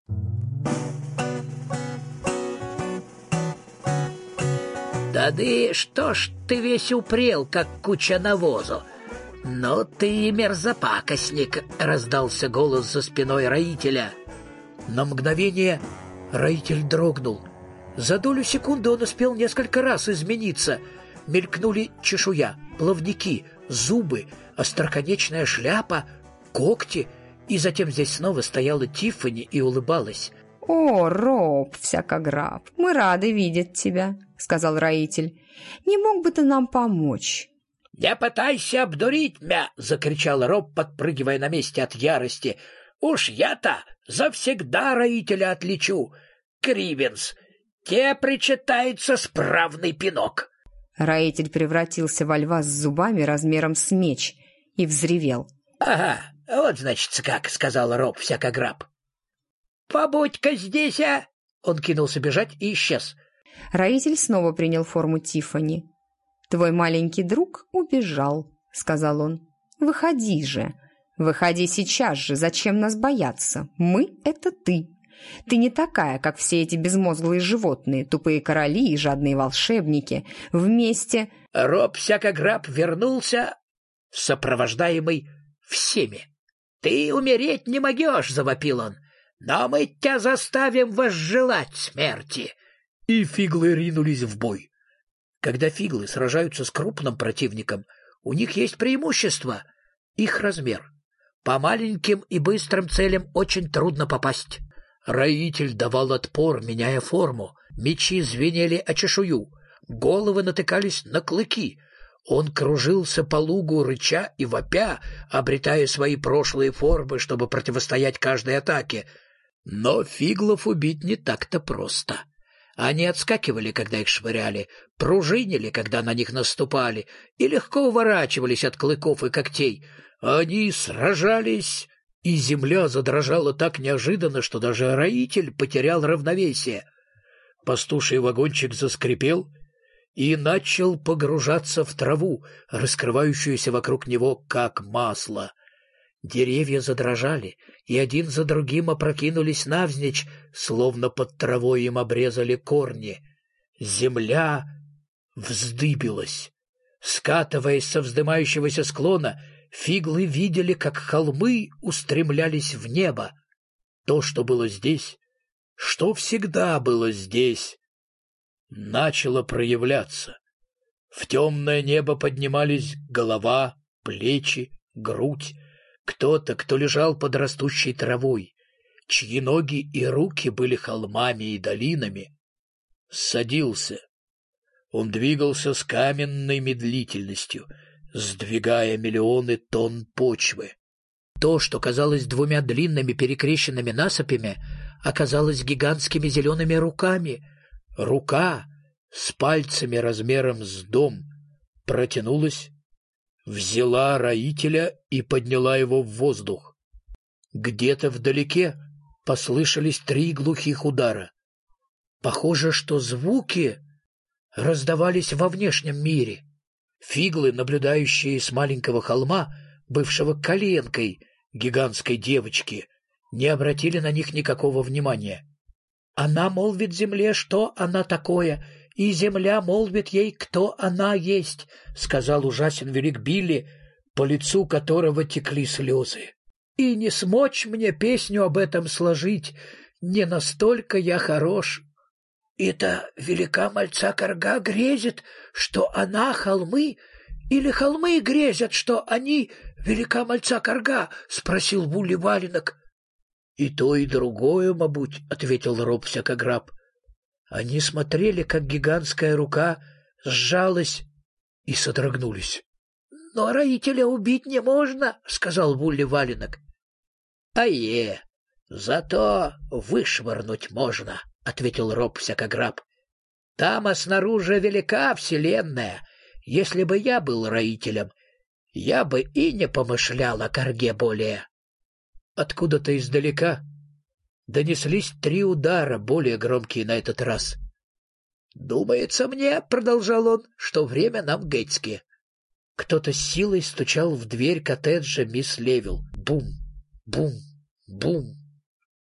«Да ты что ж ты весь упрел, как куча навозу? Ну ты мерзопакостник!» — раздался голос за спиной роителя. На мгновение роитель дрогнул. За долю секунды он успел несколько раз измениться. Мелькнули чешуя, плавники, зубы, остроконечная шляпа, когти, и затем здесь снова стояла Тиффани и улыбалась. «О, Роб Всякограб, мы рады видеть тебя», — сказал роитель. «Не мог бы ты нам помочь?» «Не пытайся обдурить меня!» — закричал Роб, подпрыгивая на месте от ярости. «Уж я-то завсегда роителя отличу! Кривенс, тебе причитается справный пинок!» Роитель превратился во льва с зубами размером с меч и взревел. «Ага, вот значит как», — сказал Роб Всякограб. «Побудь-ка здесь, а!» Он кинулся бежать и исчез. Роитель снова принял форму Тиффани. «Твой маленький друг убежал», — сказал он. «Выходи же. Выходи сейчас же. Зачем нас бояться? Мы — это ты. Ты не такая, как все эти безмозглые животные, тупые короли и жадные волшебники. Вместе...» Роб Всякограб вернулся, сопровождаемый всеми. «Ты умереть не могешь», — завопил он. «Но мы тебя заставим возжелать смерти!» И фиглы ринулись в бой. Когда фиглы сражаются с крупным противником, у них есть преимущество — их размер. По маленьким и быстрым целям очень трудно попасть. Роитель давал отпор, меняя форму. Мечи звенели о чешую, головы натыкались на клыки. Он кружился по лугу, рыча и вопя, обретая свои прошлые формы, чтобы противостоять каждой атаке. Но фиглов убить не так-то просто. Они отскакивали, когда их швыряли, пружинили, когда на них наступали, и легко уворачивались от клыков и когтей. Они сражались, и земля задрожала так неожиданно, что даже роитель потерял равновесие. Пастуший вагончик заскрипел и начал погружаться в траву, раскрывающуюся вокруг него, как масло. Деревья задрожали, и один за другим опрокинулись навзничь, словно под травой им обрезали корни. Земля вздыбилась. Скатываясь со вздымающегося склона, фиглы видели, как холмы устремлялись в небо. То, что было здесь, что всегда было здесь, начало проявляться. В темное небо поднимались голова, плечи, грудь. Кто-то, кто лежал под растущей травой, чьи ноги и руки были холмами и долинами, садился. Он двигался с каменной медлительностью, сдвигая миллионы тонн почвы. То, что казалось двумя длинными перекрещенными насыпями, оказалось гигантскими зелеными руками. Рука с пальцами размером с дом протянулась, взяла роителя и подняла его в воздух. Где-то вдалеке послышались 3 глухих удара. Похоже, что звуки раздавались во внешнем мире. Фиглы, наблюдающие с маленького холма, бывшего коленкой гигантской девочки, не обратили на них никакого внимания. Она молвит земле, что она такое, и земля молвит ей, кто она есть, — сказал ужасен велик Билли, по лицу которого текли слезы. И не смочь мне песню об этом сложить, не настолько я хорош. Это велика мальца корга грезит, что она холмы, или холмы грезят, что они велика мальца корга? — спросил Вулли Валенок. — И то, и другое, мабуть, — ответил Роб Всякограб. Они смотрели, как гигантская рука сжалась и содрогнулись. — Но роителя убить не можно, — сказал Вулли Валенок. — зато вышвырнуть можно, — ответил Роб Всякограб. — Там, а снаружи велика вселенная. Если бы я был роителем, я бы и не помышлял о корге более. Откуда-то издалека донеслись 3 удара, более громкие на этот раз. «Думается мне, — продолжал он, — что время нам гетьски». Кто-то с силой стучал в дверь коттеджа мисс Левил. Бум, бум, бум.